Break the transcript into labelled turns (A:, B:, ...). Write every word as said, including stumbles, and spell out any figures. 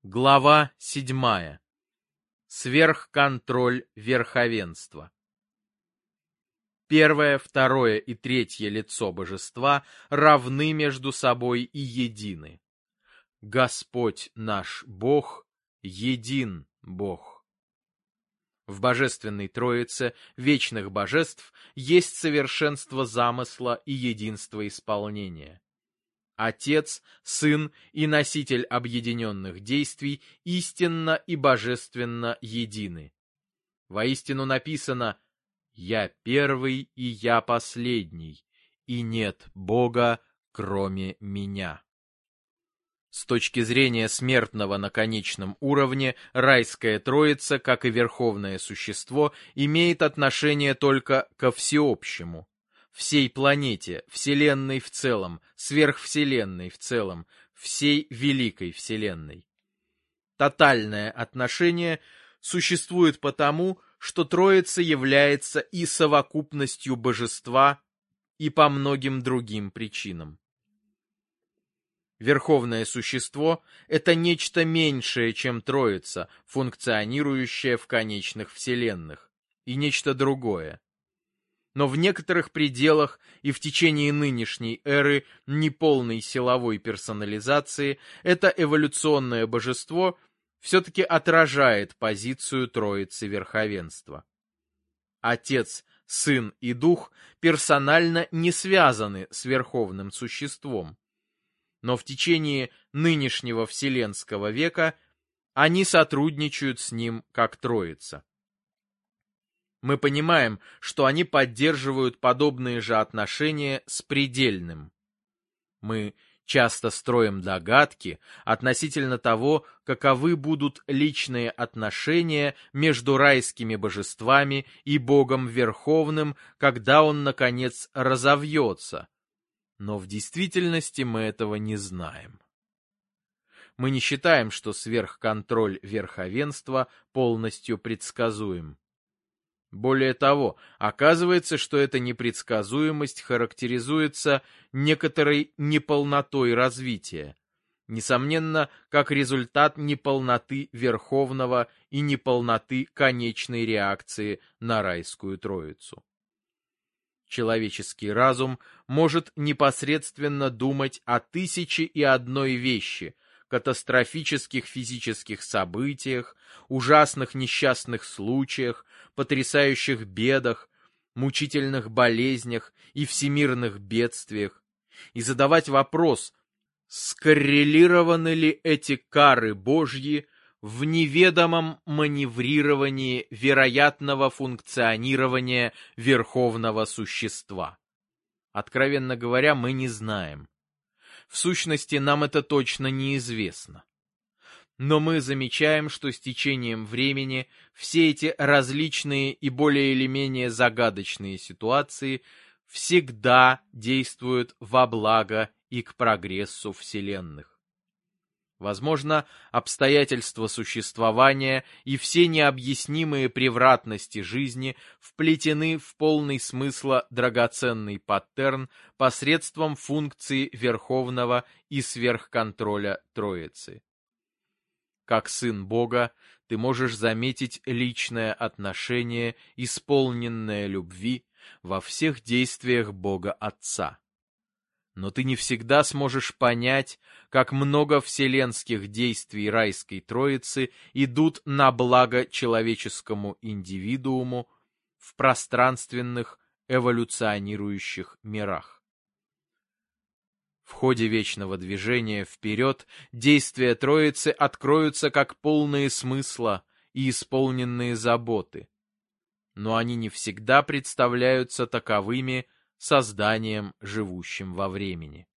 A: Глава седьмая. Сверхконтроль верховенства. Первое, второе и третье лицо божества равны между собой и едины. Господь наш Бог, един Бог. В Божественной Троице вечных божеств есть совершенство замысла и единство исполнения. Отец, Сын и Носитель объединенных действий истинно и божественно едины. Воистину написано: «Я первый и я последний, и нет Бога, кроме меня». С точки зрения смертного на конечном уровне, райская Троица, как и Верховное Существо, имеет отношение только ко всеобщему, всей планете, Вселенной в целом, сверхвселенной в целом, всей великой Вселенной. Тотальное отношение существует потому, что Троица является и совокупностью божества, и по многим другим причинам. Верховное Существо — это нечто меньшее, чем Троица, функционирующее в конечных вселенных, и нечто другое. Но в некоторых пределах и в течение нынешней эры неполной силовой персонализации это эволюционное божество все-таки отражает позицию Троицы Верховенства. Отец, Сын и Дух персонально не связаны с Верховным Существом, но в течение нынешнего Вселенского века они сотрудничают с ним как Троица. Мы понимаем, что они поддерживают подобные же отношения с предельным. Мы часто строим догадки относительно того, каковы будут личные отношения между райскими божествами и Богом Верховным, когда он, наконец, разовьется. Но в действительности мы этого не знаем. Мы не считаем, что сверхконтроль верховенства полностью предсказуем. Более того, оказывается, что эта непредсказуемость характеризуется некоторой неполнотой развития, несомненно, как результат неполноты Верховного и неполноты конечной реакции на райскую Троицу. Человеческий разум может непосредственно думать о тысяче и одной вещи, катастрофических физических событиях, ужасных несчастных случаях, потрясающих бедах, мучительных болезнях и всемирных бедствиях, и задавать вопрос, скоррелированы ли эти кары Божьи в неведомом маневрировании вероятного функционирования Верховного Существа. Откровенно говоря, мы не знаем. В сущности, нам это точно неизвестно. Но мы замечаем, что с течением времени все эти различные и более или менее загадочные ситуации всегда действуют во благо и к прогрессу вселенных. Возможно, обстоятельства существования и все необъяснимые превратности жизни вплетены в полный смысла драгоценный паттерн посредством функции Верховного и сверхконтроля Троицы. Как сын Бога, ты можешь заметить личное отношение, исполненное любви во всех действиях Бога Отца. Но ты не всегда сможешь понять, как много вселенских действий райской Троицы идут на благо человеческому индивидууму в пространственных эволюционирующих мирах. В ходе вечного движения вперед действия Троицы откроются как полные смысла и исполненные заботы, но они не всегда представляются таковыми созданием, живущим во времени.